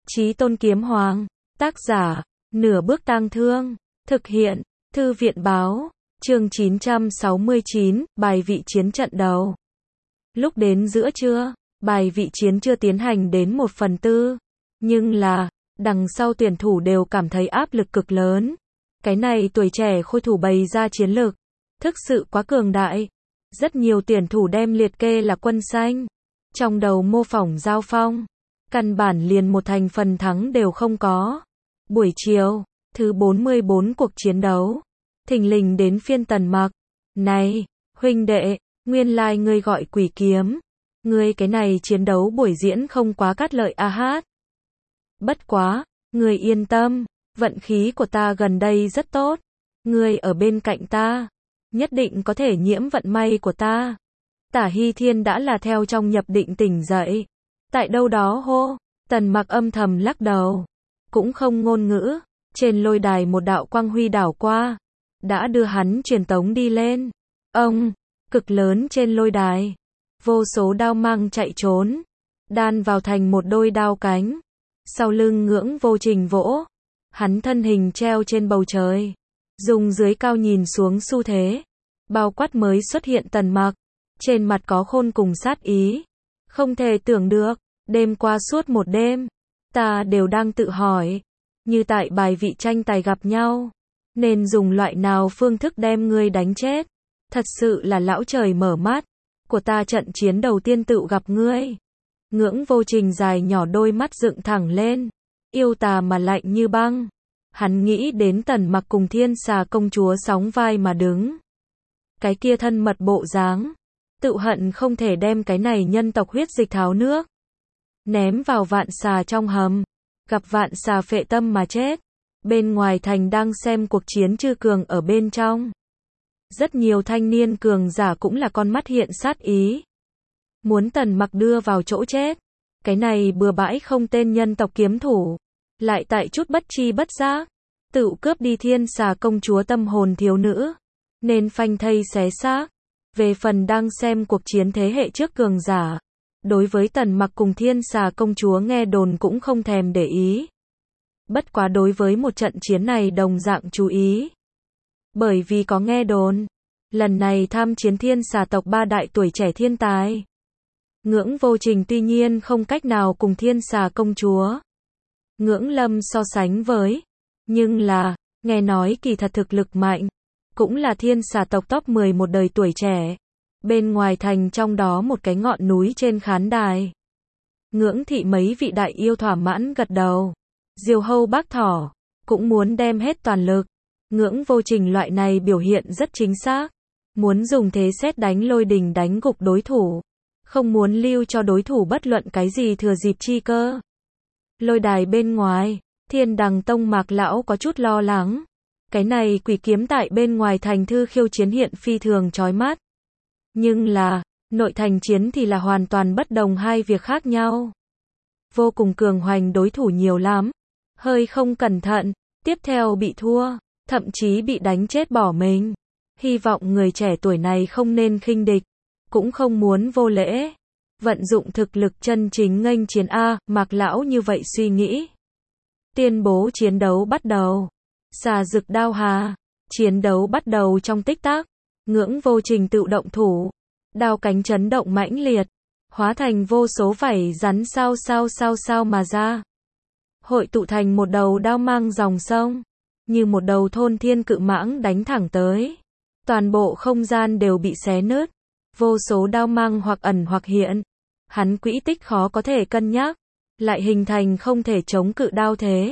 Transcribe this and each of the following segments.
Chí Tôn Kiếm Hoàng, tác giả, Nửa Bước Tang Thương, thực hiện, Thư viện báo, chương 969, bài vị chiến trận đầu. Lúc đến giữa trưa, bài vị chiến chưa tiến hành đến 1/4, nhưng là, đằng sau tuyển thủ đều cảm thấy áp lực cực lớn. Cái này tuổi trẻ khôi thủ bày ra chiến lược, thực sự quá cường đại. Rất nhiều tuyển thủ đem liệt kê là quân xanh, trong đầu mô phỏng giao phong, căn bản liền một thành phần thắng đều không có. Buổi chiều, thứ 44 cuộc chiến đấu, thình lình đến phiên Tần Mặc. Này, huynh đệ, nguyên lai ngươi gọi Quỷ Kiếm. Ngươi cái này chiến đấu buổi diễn không quá cát lợi a hát. Bất quá, ngươi yên tâm, vận khí của ta gần đây rất tốt. Ngươi ở bên cạnh ta, nhất định có thể nhiễm vận may của ta. Tả Hy Thiên đã là theo trong nhập định tỉnh dậy. Tại đâu đó hô, Tần Mặc âm thầm lắc đầu, cũng không ngôn ngữ. Trên lôi đài một đạo quang huy đảo qua, đã đưa hắn truyền tống đi lên. Ông, cực lớn trên lôi đài, vô số đao mang chạy trốn, đan vào thành một đôi đao cánh. Sau lưng Ngưỡng Vô Trình vỗ, hắn thân hình treo trên bầu trời, dùng dưới cao nhìn xuống xu thế, bao quát mới xuất hiện Tần Mặc, trên mặt có khôn cùng sát ý. Không thể tưởng được, đêm qua suốt một đêm, ta đều đang tự hỏi, như tại bài vị tranh tài gặp nhau, nên dùng loại nào phương thức đem ngươi đánh chết. Thật sự là lão trời mở mắt, của ta trận chiến đầu tiên tự gặp ngươi. Ngưỡng Vô Trình dài nhỏ đôi mắt dựng thẳng lên, yêu tà mà lạnh như băng. Hắn nghĩ đến Tần Mặc cùng Thiên Xà công chúa sóng vai mà đứng. Cái kia thân mật bộ dáng, tự hận không thể đem cái này nhân tộc huyết dịch tháo nước, ném vào vạn xà trong hầm, gặp vạn xà phệ tâm mà chết. Bên ngoài thành đang xem cuộc chiến chư cường ở bên trong. Rất nhiều thanh niên cường giả cũng là con mắt hiện sát ý, muốn Tần Mặc đưa vào chỗ chết. Cái này bừa bãi không tên nhân tộc kiếm thủ, lại tại chút bất chi bất giác, tự cướp đi Thiên Xà công chúa tâm hồn thiếu nữ, nên phanh thây xé xác. Về phần đang xem cuộc chiến thế hệ trước cường giả, đối với Tần Mặc cùng Thiên Xà công chúa nghe đồn cũng không thèm để ý. Bất quá đối với một trận chiến này đồng dạng chú ý. Bởi vì có nghe đồn, lần này tham chiến Thiên Xà tộc 3 đại tuổi trẻ thiên tài. Ngưỡng Vô Trình tuy nhiên không cách nào cùng Thiên Xà công chúa Ngưỡng Lâm so sánh với, nhưng là, nghe nói kỳ thật thực lực mạnh, cũng là Thiên Xà tộc top 10 một đời tuổi trẻ. Bên ngoài thành trong đó một cái ngọn núi trên khán đài, Ngưỡng thị mấy vị đại yêu thỏa mãn gật đầu. Diều Hâu Bác Thỏ cũng muốn đem hết toàn lực. Ngưỡng Vô Trình loại này biểu hiện rất chính xác, muốn dùng thế sét đánh lôi đình đánh gục đối thủ, không muốn lưu cho đối thủ bất luận cái gì thừa dịp chi cơ. Lôi đài bên ngoài, Thiên Đằng Tông Mạc lão có chút lo lắng. Cái này Quỷ Kiếm tại bên ngoài thành thư khiêu chiến hiện phi thường chói mắt, nhưng là, nội thành chiến thì là hoàn toàn bất đồng hai việc khác nhau. Vô cùng cường hoành đối thủ nhiều lắm, hơi không cẩn thận, tiếp theo bị thua, thậm chí bị đánh chết bỏ mình. Hy vọng người trẻ tuổi này không nên khinh địch, cũng không muốn vô lễ, vận dụng thực lực chân chính nghênh chiến a. Mạc lão như vậy suy nghĩ. Tuyên bố chiến đấu bắt đầu. Xà Dực Đao Hà, chiến đấu bắt đầu trong tích tắc. Ngưỡng Vô Trình tự động thủ, đao cánh chấn động mãnh liệt, hóa thành vô số vảy rắn sao mà ra, hội tụ thành một đầu đao mang dòng sông, như một đầu thôn thiên cự mãng đánh thẳng tới. Toàn bộ không gian đều bị xé nứt, vô số đao mang hoặc ẩn hoặc hiện, hắn quỹ tích khó có thể cân nhắc, lại hình thành không thể chống cự đao thế.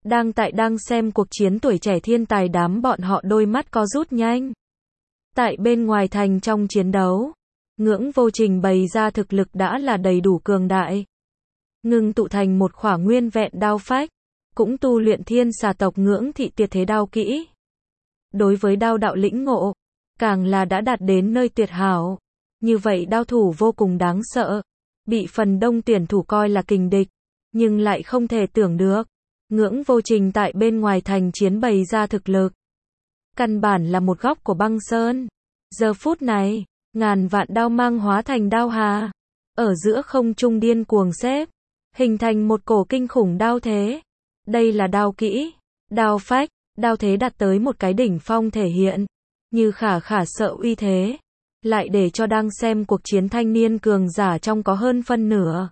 Đang xem cuộc chiến tuổi trẻ thiên tài đám bọn họ đôi mắt co rút nhanh. Tại bên ngoài thành trong chiến đấu, Ngưỡng Vô Trình bày ra thực lực đã là đầy đủ cường đại, ngưng tụ thành một khỏa nguyên vẹn đao phách, cũng tu luyện Thiên Xà tộc Ngưỡng thị tuyệt thế đao kỹ. Đối với đao đạo lĩnh ngộ, càng là đã đạt đến nơi tuyệt hảo. Như vậy đao thủ vô cùng đáng sợ, bị phần đông tuyển thủ coi là kình địch, nhưng lại không thể tưởng được, Ngưỡng Vô Trình tại bên ngoài thành chiến bày ra thực lực, căn bản là một góc của băng sơn. Giờ phút này, ngàn vạn đao mang hóa thành đao hà, ở giữa không trung điên cuồng xếp, hình thành một cổ kinh khủng đao thế. Đây là đao kỹ, đao phách, đao thế đạt tới một cái đỉnh phong thể hiện, như khả khả sợ uy thế, lại để cho đang xem cuộc chiến thanh niên cường giả trong có hơn phân nửa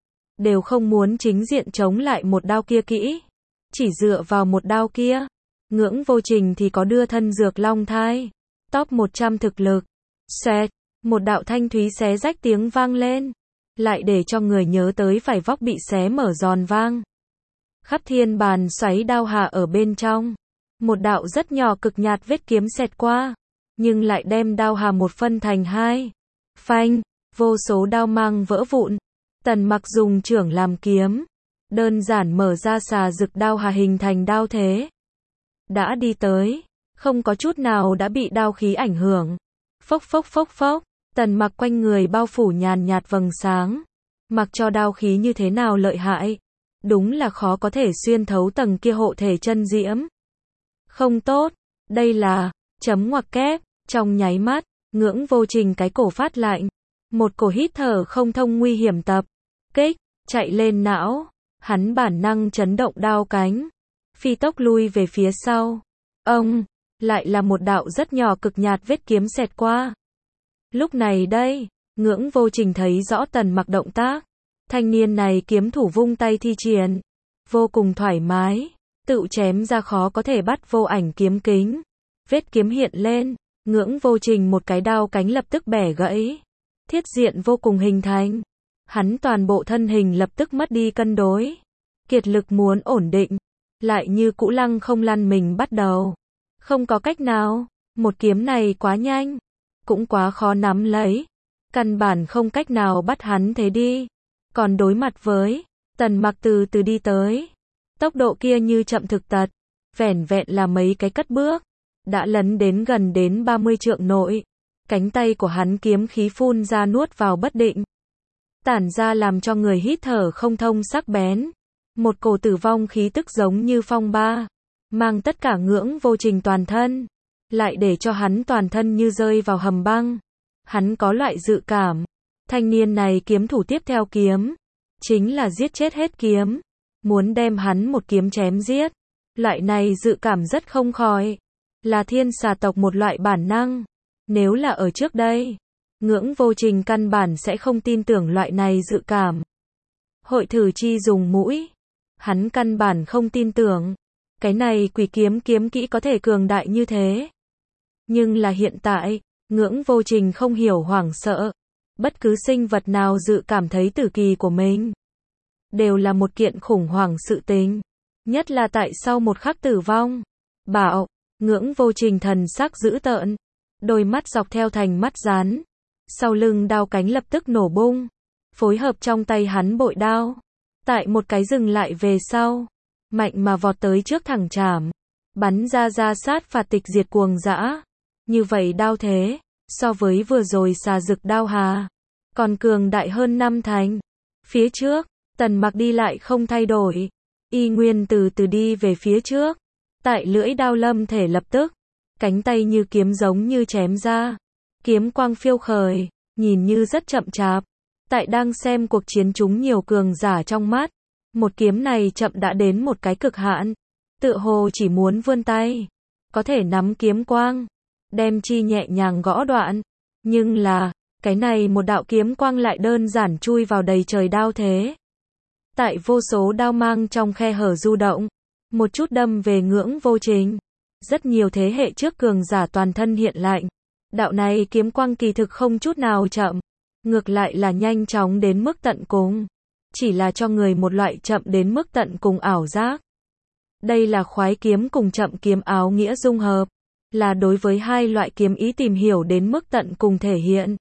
đều không muốn chính diện chống lại một đao kia kỹ, chỉ dựa vào một đao kia. Ngưỡng Vô Trình thì có đưa thân dược long thai, top 100 thực lực. Xẹt, một đạo thanh thúy xé rách tiếng vang lên, lại để cho người nhớ tới phải vóc bị xé mở giòn vang. Khắp thiên bàn xoáy đao hạ ở bên trong, một đạo rất nhỏ cực nhạt vết kiếm xẹt qua, nhưng lại đem đao hà một phân thành hai. Phanh, vô số đao mang vỡ vụn. Tần Mặc dùng chưởng làm kiếm, đơn giản mở ra xà rực đao hà hình thành đao thế. Đã đi tới, không có chút nào đã bị đao khí ảnh hưởng. Phốc phốc phốc phốc, Tần Mặc quanh người bao phủ nhàn nhạt vầng sáng. Mặc cho đao khí như thế nào lợi hại, đúng là khó có thể xuyên thấu tầng kia hộ thể chân diễm. Không tốt, đây là chấm ngoặc kép. Trong nháy mắt, Ngưỡng Vô Trình cái cổ phát lạnh, một cổ hít thở không thông nguy hiểm tập kích chạy lên não, hắn bản năng chấn động đao cánh, phi tốc lui về phía sau. Ông, lại là một đạo rất nhỏ cực nhạt vết kiếm xẹt qua. Lúc này đây, Ngưỡng Vô Trình thấy rõ Tần Mặc động tác, thanh niên này kiếm thủ vung tay thi triển, vô cùng thoải mái, tự chém ra khó có thể bắt vô ảnh kiếm kính. Vết kiếm hiện lên, Ngưỡng Vô Trình một cái đao cánh lập tức bẻ gãy, thiết diện vô cùng hình thành. Hắn toàn bộ thân hình lập tức mất đi cân đối, kiệt lực muốn ổn định, lại như cũ lăng không lăn mình bắt đầu. Không có cách nào, một kiếm này quá nhanh, cũng quá khó nắm lấy, căn bản không cách nào bắt hắn thế đi. Còn đối mặt với Tần Mặc từ từ đi tới, tốc độ kia như chậm thực tật, vẻn vẹn là mấy cái cất bước, đã lấn đến gần đến 30 trượng nội. Cánh tay của hắn kiếm khí phun ra nuốt vào bất định, tản ra làm cho người hít thở không thông sắc bén. Một cổ tử vong khí tức giống như phong ba, mang tất cả Ngưỡng Vô Trình toàn thân, lại để cho hắn toàn thân như rơi vào hầm băng. Hắn có loại dự cảm, thanh niên này kiếm thủ tiếp theo kiếm, chính là giết chết hết kiếm, muốn đem hắn một kiếm chém giết. Loại này dự cảm rất không khỏi, là thiên xà tộc một loại bản năng. Nếu là ở trước đây, Ngưỡng Vô Trình căn bản sẽ không tin tưởng loại này dự cảm. Hội thử chi dùng mũi, hắn căn bản không tin tưởng, cái này quỷ kiếm kiếm kỹ có thể cường đại như thế. Nhưng là hiện tại, Ngưỡng Vô Trình không hiểu hoảng sợ, bất cứ sinh vật nào dự cảm thấy tử kỳ của mình, đều là một kiện khủng hoảng sự tình, nhất là tại sau một khắc tử vong. Bảo, Ngưỡng Vô Trình thần sắc dữ tợn, đôi mắt dọc theo thành mắt rắn, sau lưng đao cánh lập tức nổ bung, phối hợp trong tay hắn bội đao, tại một cái dừng lại về sau, mạnh mà vọt tới trước thẳng chảm, bắn ra sát phạt tịch diệt cuồng dã. Như vậy đao thế, so với vừa rồi xà rực đao hà, còn cường đại hơn năm thành. Phía trước, Tần Mặc đi lại không thay đổi, y nguyên từ từ đi về phía trước, tại lưỡi đao lâm thể lập tức, cánh tay như kiếm giống như chém ra, kiếm quang phiêu khởi, nhìn như rất chậm chạp. Tại đang xem cuộc chiến chúng nhiều cường giả trong mắt, một kiếm này chậm đã đến một cái cực hạn, tựa hồ chỉ muốn vươn tay, có thể nắm kiếm quang, đem chi nhẹ nhàng gõ đoạn. Nhưng là, cái này một đạo kiếm quang lại đơn giản chui vào đầy trời đao thế. Tại vô số đao mang trong khe hở du động, một chút đâm về Ngưỡng Vô Trình. Rất nhiều thế hệ trước cường giả toàn thân hiện lạnh. Đạo này kiếm quang kỳ thực không chút nào chậm, ngược lại là nhanh chóng đến mức tận cùng, chỉ là cho người một loại chậm đến mức tận cùng ảo giác. Đây là khoái kiếm cùng chậm kiếm áo nghĩa dung hợp, là đối với hai loại kiếm ý tìm hiểu đến mức tận cùng thể hiện.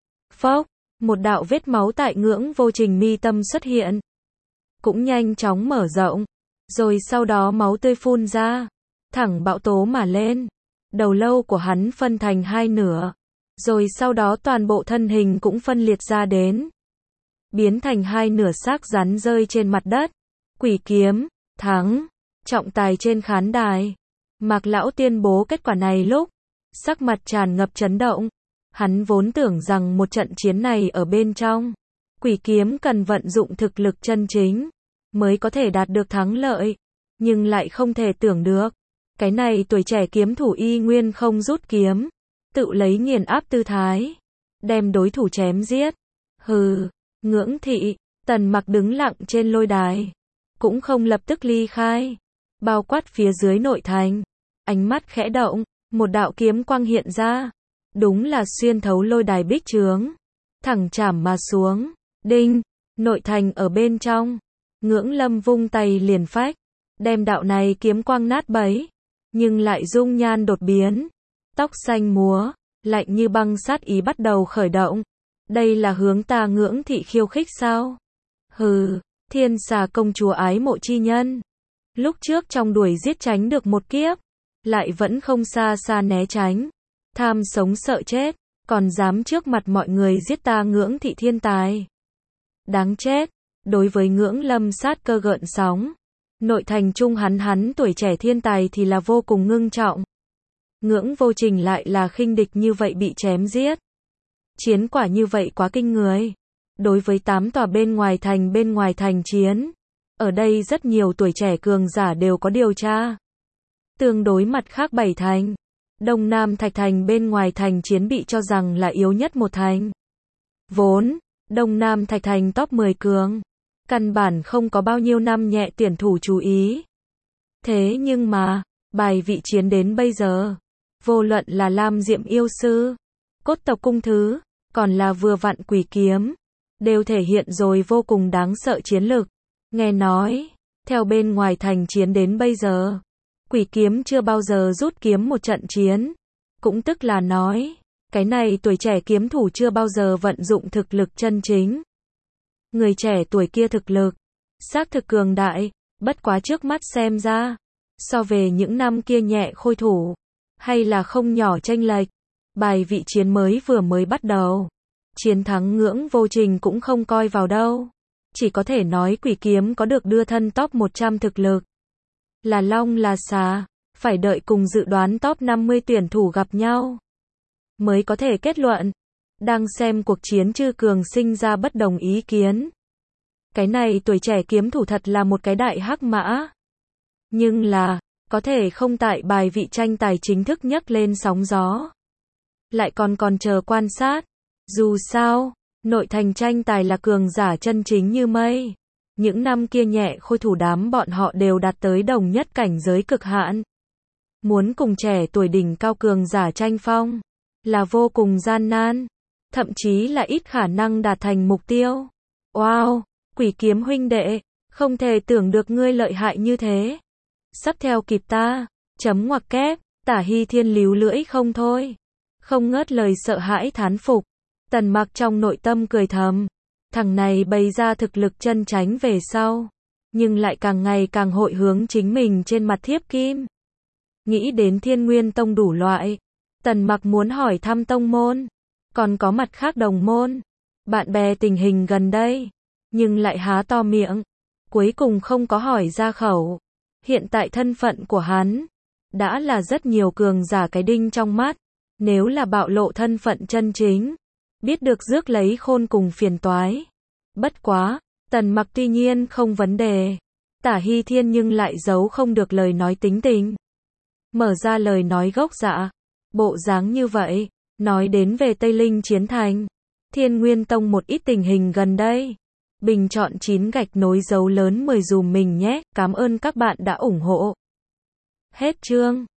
Phốc, một đạo vết máu tại Ngưỡng Vô Trình mi tâm xuất hiện, cũng nhanh chóng mở rộng, rồi sau đó máu tươi phun ra, thẳng bão tố mà lên. Đầu lâu của hắn phân thành hai nửa, rồi sau đó toàn bộ thân hình cũng phân liệt ra đến, biến thành hai nửa xác rắn rơi trên mặt đất. Quỷ kiếm, thắng, trọng tài trên khán đài. Mạc Lão tuyên bố kết quả này lúc, sắc mặt tràn ngập chấn động. Hắn vốn tưởng rằng một trận chiến này ở bên trong, Quỷ kiếm cần vận dụng thực lực chân chính, mới có thể đạt được thắng lợi. Nhưng lại không thể tưởng được, cái này tuổi trẻ kiếm thủ y nguyên không rút kiếm, tự lấy nghiền áp tư thái, đem đối thủ chém giết. Hừ, Ngưỡng Thị, Tần Mặc đứng lặng trên lôi đài, cũng không lập tức ly khai, bao quát phía dưới nội thành. Ánh mắt khẽ động, một đạo kiếm quang hiện ra, đúng là xuyên thấu lôi đài bích chướng, thẳng chảm mà xuống. Đinh, nội thành ở bên trong, Ngưỡng Lâm vung tay liền phách, đem đạo này kiếm quang nát bấy, nhưng lại dung nhan đột biến, tóc xanh múa, lạnh như băng sát ý bắt đầu khởi động. Đây là hướng ta Ngưỡng Thị khiêu khích sao? Hừ, Thiên Xà công chúa ái mộ chi nhân, lúc trước trong đuổi giết tránh được một kiếp, lại vẫn không xa xa né tránh, tham sống sợ chết, còn dám trước mặt mọi người giết ta Ngưỡng Thị thiên tài. Đáng chết. Đối với Ngưỡng Lâm sát cơ gợn sóng, nội thành trung hắn tuổi trẻ thiên tài thì là vô cùng ngưng trọng. Ngưỡng Vô Trình lại là khinh địch như vậy bị chém giết. Chiến quả như vậy quá kinh người. Đối với 8 tòa bên ngoài thành chiến, ở đây rất nhiều tuổi trẻ cường giả đều có điều tra. Tương đối mặt khác 7 thành, Đông Nam Thạch Thành bên ngoài thành chiến bị cho rằng là yếu nhất một thành. Vốn, Đông Nam Thạch Thành top 10 cường, căn bản không có bao nhiêu năm nhẹ tuyển thủ chú ý. Thế nhưng mà, bài vị chiến đến bây giờ, vô luận là Lam Diệm yêu sư, Cốt tộc cung thứ, còn là vừa vặn quỷ kiếm, đều thể hiện rồi vô cùng đáng sợ chiến lực. Nghe nói, theo bên ngoài thành chiến đến bây giờ, quỷ kiếm chưa bao giờ rút kiếm một trận chiến. Cũng tức là nói, cái này tuổi trẻ kiếm thủ chưa bao giờ vận dụng thực lực chân chính. Người trẻ tuổi kia thực lực, xác thực cường đại, bất quá trước mắt xem ra, so về những năm kia nhẹ khôi thủ, hay là không nhỏ chênh lệch. Bài vị chiến vừa mới bắt đầu, chiến thắng Ngưỡng Vô Trình cũng không coi vào đâu. Chỉ có thể nói quỷ kiếm có được đưa thân top 100 thực lực. Là long là xà, phải đợi cùng dự đoán top 50 tuyển thủ gặp nhau, mới có thể kết luận. Đang xem cuộc chiến chư cường sinh ra bất đồng ý kiến. Cái này tuổi trẻ kiếm thủ thật là một cái đại hắc mã. Nhưng là, có thể không tại bài vị tranh tài chính thức nhấc lên sóng gió. Lại còn chờ quan sát. Dù sao, nội thành tranh tài là cường giả chân chính như mây. Những năm kia nhẹ khôi thủ đám bọn họ đều đạt tới đồng nhất cảnh giới cực hạn. Muốn cùng trẻ tuổi đỉnh cao cường giả tranh phong, là vô cùng gian nan. Thậm chí là ít khả năng đạt thành mục tiêu. Wow, quỷ kiếm huynh đệ, không thể tưởng được ngươi lợi hại như thế. Sắp theo kịp ta, chấm ngoặc kép, Tả Hy Thiên líu lưỡi không thôi. Không ngớt lời sợ hãi thán phục. Tần Mặc trong nội tâm cười thầm. Thằng này bày ra thực lực chân chánh về sau, nhưng lại càng ngày càng hội hướng chính mình trên mặt thiếp kim. Nghĩ đến Thiên Nguyên Tông đủ loại, Tần Mặc muốn hỏi thăm tông môn, còn có mặt khác đồng môn, bạn bè tình hình gần đây, nhưng lại há to miệng, cuối cùng không có hỏi ra khẩu. Hiện tại thân phận của hắn, đã là rất nhiều cường giả cái đinh trong mắt, nếu là bạo lộ thân phận chân chính, biết được rước lấy khôn cùng phiền toái. Bất quá, Tần Mặc tuy nhiên không vấn đề, Tả Hy Thiên nhưng lại giấu không được lời nói tính tình. Mở ra lời nói gốc dạ, bộ dáng như vậy, nói đến về Tây Linh chiến thành, Thiên Nguyên Tông một ít tình hình gần đây. Bình chọn 9 gạch nối dấu lớn 10 dùm mình nhé, cảm ơn các bạn đã ủng hộ. Hết chương.